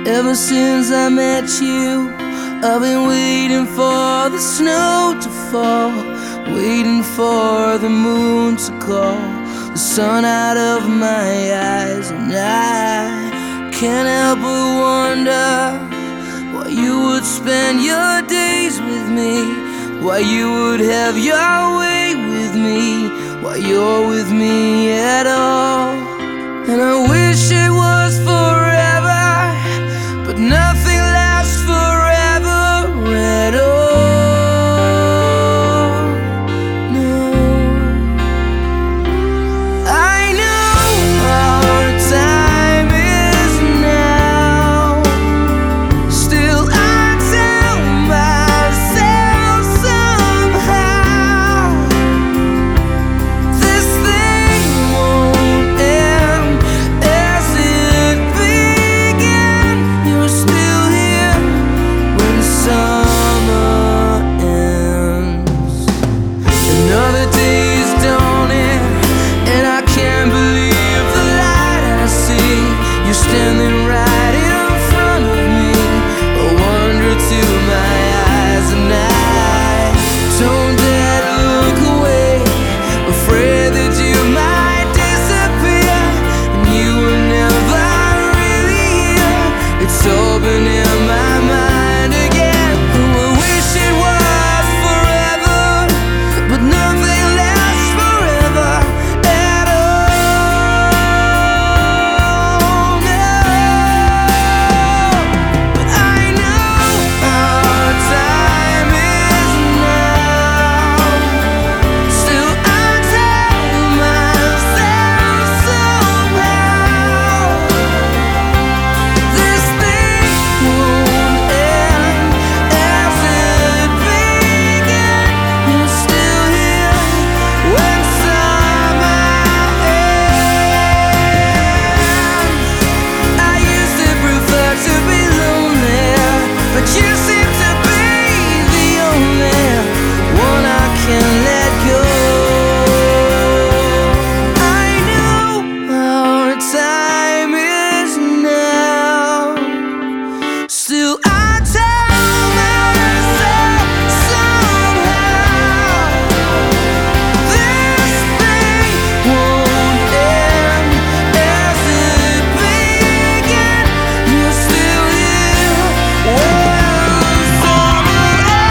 Ever since I met you, I've been waiting for the snow to fall, waiting for the moon to call the sun out of my eyes. And I can't help but wonder why you would spend your days with me, why you would have your way with me, why you're with me at all. And I wish it was forever, but nothing lasts forever at all. No, I know our time is now. Still I tell myself somehow this thing won't end as it began. You're still here when summer ends. Another day is dawning, and I can't believe the light I see. You're standing right in front of me, a wonder to my eyes. And I don't dare to look away, afraid that you might disappear. And you were never really here, it's all been in my mind again. Oh, I wish it was forever, but nothing lasts forever at all. No, but I know our time is now. Still I tell myself somehow this thing won't end as it began. You're still here when summer ends. I used to prefer to be lonely, but you seem to be the only one I can let go. I know our time is now. Still I tell myself somehow this thing won't end as it began. You're still here when summer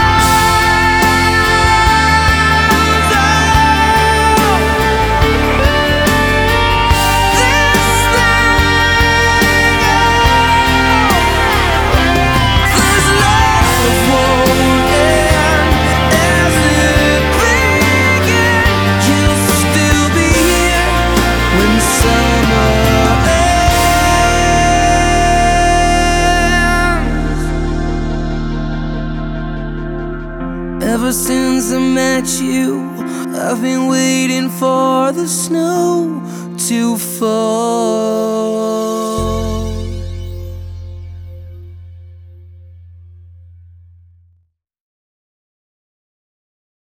Ever since I met you, I've been waiting for the snow to fall.